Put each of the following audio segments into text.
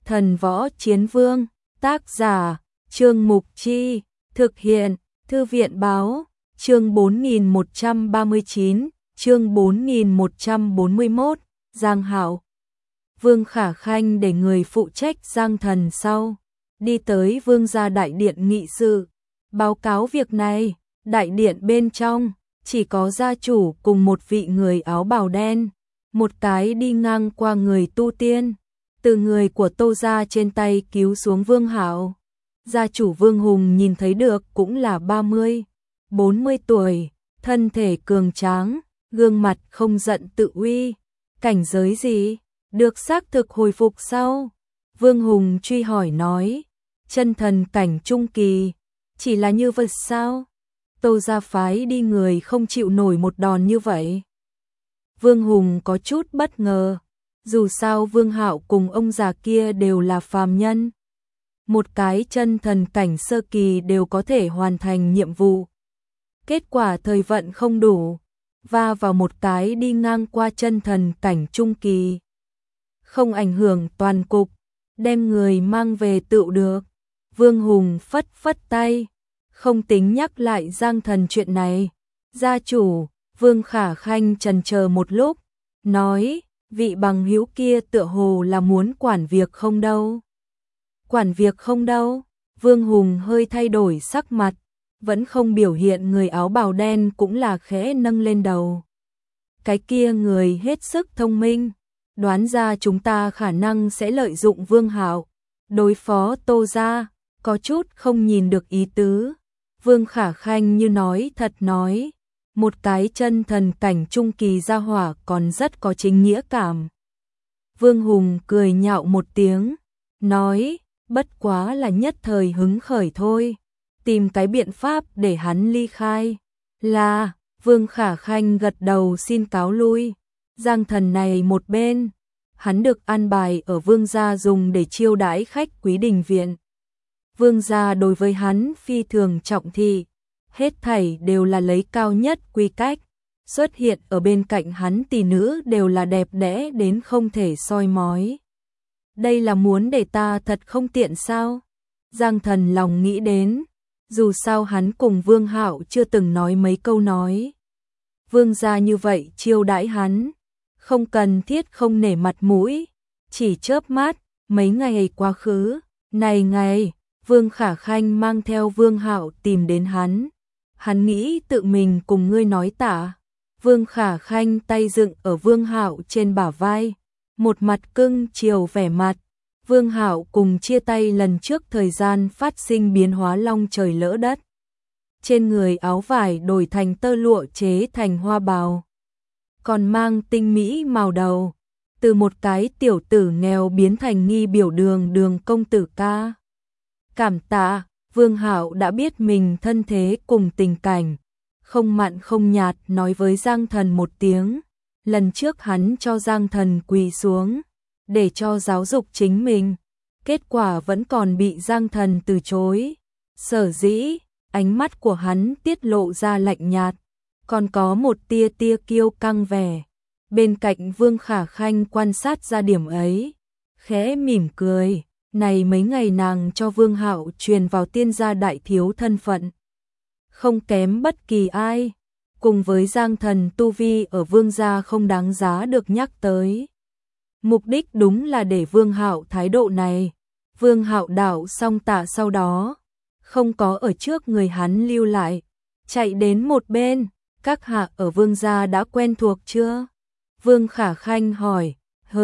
Thần Võ Chiến Vương, tác giả, Trương Mục Chi, thực hiện, Thư viện Báo, chương 4139, chương 4141, Giang Hạo. Vương Khả Khanh để người phụ trách Giang Thần sau, đi tới Vương gia đại điện nghị sự, báo cáo việc này. Đại điện bên trong chỉ có gia chủ cùng một vị người áo bào đen, một cái đi ngang qua người tu tiên, từ người của Tô gia trên tay cứu xuống Vương Hạo. Gia chủ Vương Hùng nhìn thấy được cũng là 30-40 tuổi, thân thể cường tráng, gương mặt không giận tự uy. Cảnh giới gì? Được xác thực hồi phục sau? Vương Hùng truy hỏi nói, chân thần cảnh trung kỳ. Chỉ là như vậy sao? Tô gia phái đi người không chịu nổi một đòn như vậy. Vương Hùng có chút bất ngờ, dù sao Vương Hạo cùng ông già kia đều là phàm nhân. Một cái chân thần cảnh sơ kỳ đều có thể hoàn thành nhiệm vụ. Kết quả thời vận không đủ, va vào một cái đi ngang qua chân thần cảnh trung kỳ. Không ảnh hưởng toàn cục, đem người mang về tựu được. Vương Hùng phất phất tay, không tính nhắc lại Giang Thần chuyện này. Gia chủ, Vương Khả Khanh chần chờ một lúc, nói, vị bằng hữu kia tựa hồ là muốn quản việc không đâu. Quản việc không đâu? Vương Hùng hơi thay đổi sắc mặt, vẫn không biểu hiện. Người áo bào đen cũng là khẽ nâng lên đầu. Cái kia người hết sức thông minh, đoán ra chúng ta khả năng sẽ lợi dụng Vương Hạo đối phó Tô gia, có chút không nhìn được ý tứ. Vương Khả Khanh như nói thật nói, một cái chân thần cảnh trung kỳ gia hỏa còn rất có chính nghĩa cảm. Vương Hùng cười nhạo một tiếng, nói, bất quá là nhất thời hứng khởi thôi, tìm cái biện pháp để hắn ly khai. Là, Vương Khả Khanh gật đầu xin cáo lui. Giang Thần này một bên, hắn được an bài ở Vương gia dùng để chiêu đãi khách quý đình viện. Vương gia đối với hắn phi thường trọng thị, hết thảy đều là lấy cao nhất quy cách. Xuất hiện ở bên cạnh hắn tỷ nữ đều là đẹp đẽ đến không thể soi mói. Đây là muốn để ta thật không tiện sao? Giang Thần lòng nghĩ đến, dù sao hắn cùng Vương Hạo chưa từng nói mấy câu nói. Vương gia như vậy chiêu đãi hắn, không cần thiết không nể mặt mũi. Chỉ chớp mắt, mấy ngày quá khứ, này ngày, Vương Khả Khanh mang theo Vương Hạo tìm đến hắn. Hắn nghĩ tự mình cùng ngươi nói tạ. Vương Khả Khanh tay dựng ở Vương Hạo trên bả vai, một mặt cưng chiều vẻ mặt. Vương Hạo cùng chia tay lần trước thời gian phát sinh biến hóa long trời lỡ đất. Trên người áo vải đổi thành tơ lụa chế thành hoa bào, còn mang tinh mỹ màu đầu, từ một cái tiểu tử nghèo biến thành nghi biểu đường công tử ca. Cảm tạ, Vương Hạo đã biết mình thân thế cùng tình cảnh, không mặn không nhạt nói với Giang Thần một tiếng. Lần trước hắn cho Giang Thần quỳ xuống, để cho giáo dục chính mình, kết quả vẫn còn bị Giang Thần từ chối. Sở dĩ, ánh mắt của hắn tiết lộ ra lạnh nhạt, còn có một tia kiêu căng vẻ. Bên cạnh Vương Khả Khanh quan sát ra điểm ấy, khẽ mỉm cười. Này mấy ngày nàng cho Vương Hạo truyền vào tiên gia đại thiếu thân phận, không kém bất kỳ ai, cùng với Giang Thần tu vi ở Vương gia không đáng giá được nhắc tới. Mục đích đúng là để Vương Hạo thái độ này. Vương Hạo đạo xong tạ sau đó, không có ở trước người hắn lưu lại, chạy đến một bên. Các hạ ở Vương gia đã quen thuộc chưa? Vương Khả Khanh hỏi.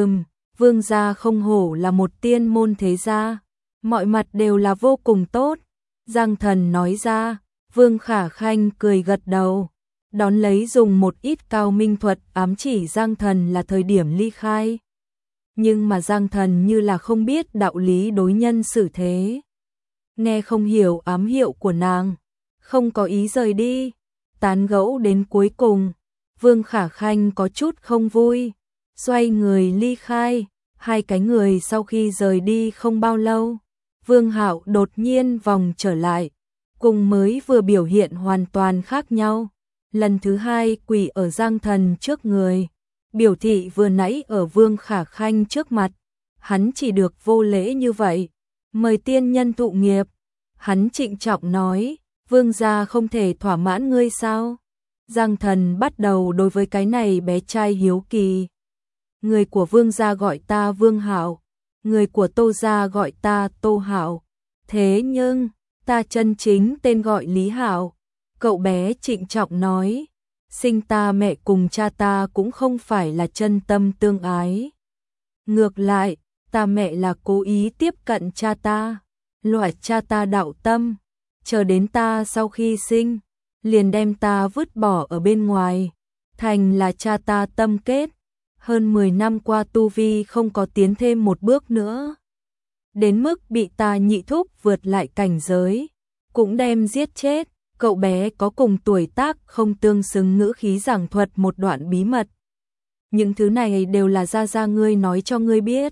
Vương gia không hổ là một tiên môn thế gia, mọi mặt đều là vô cùng tốt. Giang Thần nói ra. Vương Khả Khanh cười gật đầu, đón lấy dùng một ít cao minh thuật ám chỉ Giang Thần là thời điểm ly khai. Nhưng mà Giang Thần như là không biết đạo lý đối nhân xử thế, nghe không hiểu ám hiệu của nàng, không có ý rời đi. Tán gẫu đến cuối cùng, Vương Khả Khanh có chút không vui, xoay người ly khai. Hai cái người sau khi rời đi không bao lâu, Vương Hạo đột nhiên vòng trở lại, cùng mới vừa biểu hiện hoàn toàn khác nhau. Lần thứ hai quỳ ở Giang Thần trước người, biểu thị vừa nãy ở Vương Khả Khanh trước mặt, hắn chỉ được vô lễ như vậy, mời tiên nhân thụ nghiệp. Hắn trịnh trọng nói, vương gia không thể thỏa mãn ngươi sao? Giang Thần bắt đầu đối với cái này bé trai hiếu kỳ. Người của vương gia gọi ta Vương Hạo, người của Tô gia gọi ta Tô Hạo. Thế nhưng, ta chân chính tên gọi Lý Hạo. Cậu bé trịnh trọng nói, sinh ta mẹ cùng cha ta cũng không phải là chân tâm tương ái. Ngược lại, ta mẹ là cố ý tiếp cận cha ta, loại cha ta đạo tâm, chờ đến ta sau khi sinh, liền đem ta vứt bỏ ở bên ngoài, thành là cha ta tâm kết. Hơn 10 năm qua tu vi không có tiến thêm một bước nữa, đến mức bị ta nhị thúc vượt lại cảnh giới, cũng đem giết chết. Cậu bé có cùng tuổi tác không tương xứng ngữ khí giảng thuật một đoạn bí mật. Những thứ này đều là gia gia ngươi nói cho ngươi biết.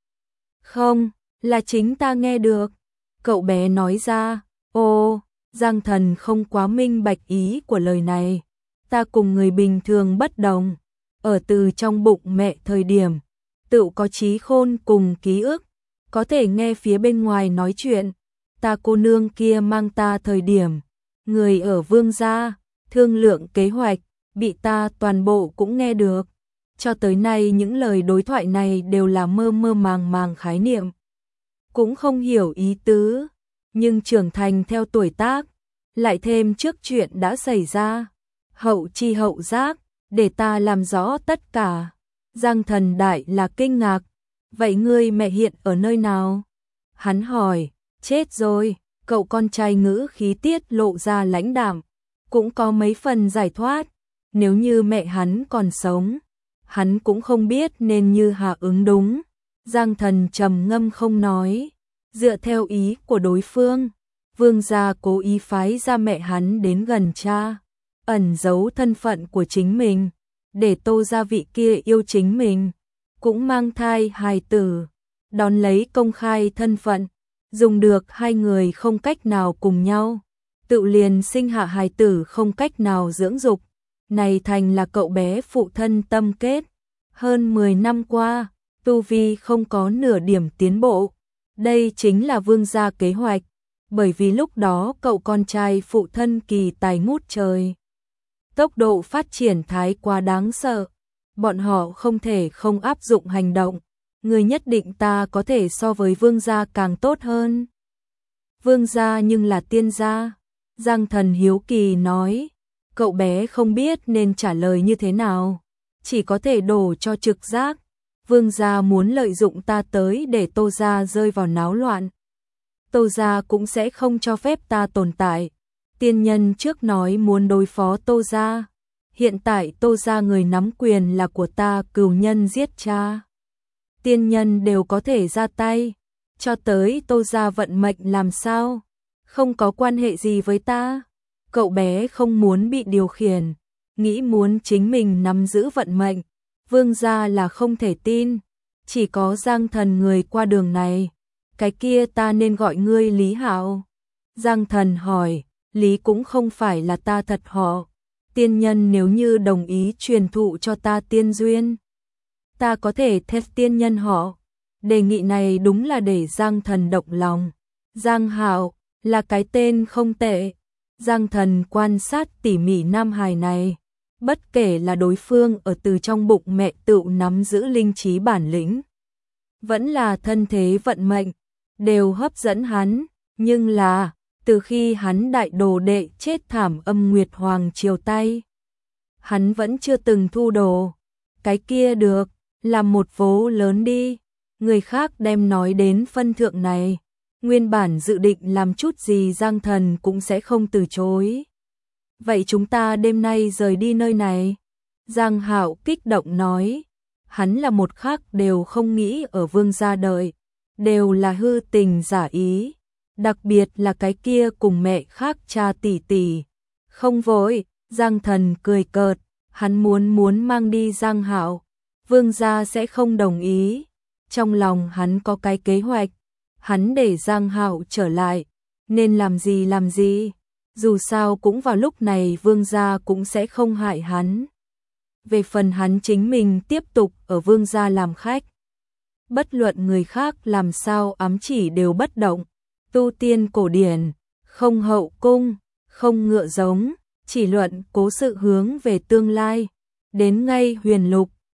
Không, là chính ta nghe được. Cậu bé nói ra, ô, Giang Thần không quá minh bạch ý của lời này. Ta cùng người bình thường bất đồng. Ở từ trong bụng mẹ thời điểm, tự có trí khôn cùng ký ức, có thể nghe phía bên ngoài nói chuyện. Ta cô nương kia mang ta thời điểm, người ở vương gia, thương lượng kế hoạch, bị ta toàn bộ cũng nghe được. Cho tới nay những lời đối thoại này đều là mơ mơ màng màng khái niệm, cũng không hiểu ý tứ, nhưng trưởng thành theo tuổi tác, lại thêm trước chuyện đã xảy ra, hậu chi hậu giác, để ta làm rõ tất cả. Giang Thần đại là kinh ngạc, vậy ngươi mẹ hiện ở nơi nào? Hắn hỏi, chết rồi. Cậu con trai ngữ khí tiết lộ ra lãnh đạm, cũng có mấy phần giải thoát. Nếu như mẹ hắn còn sống, hắn cũng không biết nên như hạ ứng đúng. Giang Thần trầm ngâm không nói, dựa theo ý của đối phương, vương gia cố ý phái ra mẹ hắn đến gần cha, ẩn giấu thân phận của chính mình, để Tô gia vị kia yêu chính mình, cũng mang thai hài tử, đón lấy công khai thân phận. Dùng được hai người không cách nào cùng nhau, tự liền sinh hạ hài tử không cách nào dưỡng dục, này thành là cậu bé phụ thân tâm kết. Hơn 10 năm qua, tu vi không có nửa điểm tiến bộ. Đây chính là vương gia kế hoạch, bởi vì lúc đó cậu con trai phụ thân kỳ tài ngút trời. Tốc độ phát triển thái quá đáng sợ, bọn họ không thể không áp dụng hành động. Người nhất định ta có thể so với vương gia càng tốt hơn. Vương gia nhưng là tiên gia. Giang Thần hiếu kỳ nói. Cậu bé không biết nên trả lời như thế nào, chỉ có thể đổ cho trực giác. Vương gia muốn lợi dụng ta tới để Tô gia rơi vào náo loạn. Tô gia cũng sẽ không cho phép ta tồn tại. Tiên nhân trước nói muốn đối phó Tô gia. Hiện tại Tô gia người nắm quyền là của ta, cừu nhân giết cha. Tiên nhân đều có thể ra tay, cho tới Tô gia vận mệnh làm sao, không có quan hệ gì với ta. Cậu bé không muốn bị điều khiển, nghĩ muốn chính mình nắm giữ vận mệnh. Vương gia là không thể tin, chỉ có Giang Thần người qua đường này. Cái kia ta nên gọi ngươi Lý Hạo? Giang Thần hỏi. Lý cũng không phải là ta thật họ. Tiên nhân nếu như đồng ý truyền thụ cho ta tiên duyên, ta có thể thét tiên nhân họ. Đề nghị này đúng là để Giang Thần động lòng. Giang Hạo là cái tên không tệ. Giang Thần quan sát tỉ mỉ nam hài này, bất kể là đối phương ở từ trong bụng mẹ tự nắm giữ linh trí bản lĩnh, vẫn là thân thế vận mệnh, đều hấp dẫn hắn. Nhưng là, từ khi hắn đại đồ đệ chết thảm Âm Nguyệt Hoàng triều tay, hắn vẫn chưa từng thu đồ. Cái kia được, làm một vố lớn đi. Người khác đem nói đến phân thượng này, nguyên bản dự định làm chút gì Giang Thần cũng sẽ không từ chối. Vậy chúng ta đêm nay rời đi nơi này. Giang Hạo kích động nói. Hắn là một khắc đều không nghĩ ở vương gia đợi, đều là hư tình giả ý. Đặc biệt là cái kia cùng mẹ khác cha tỷ tỷ. Không vội, Giang Thần cười cợt, hắn muốn mang đi Giang Hạo, vương gia sẽ không đồng ý. Trong lòng hắn có cái kế hoạch, hắn để Giang Hạo trở lại, nên làm gì, dù sao cũng vào lúc này vương gia cũng sẽ không hại hắn. Về phần hắn chính mình tiếp tục ở vương gia làm khách, bất luận người khác làm sao ám chỉ đều bất động. Tu tiên cổ điển, không hậu cung, không ngựa giống, chỉ luận cố sự hướng về tương lai. Đến ngay huyền lục,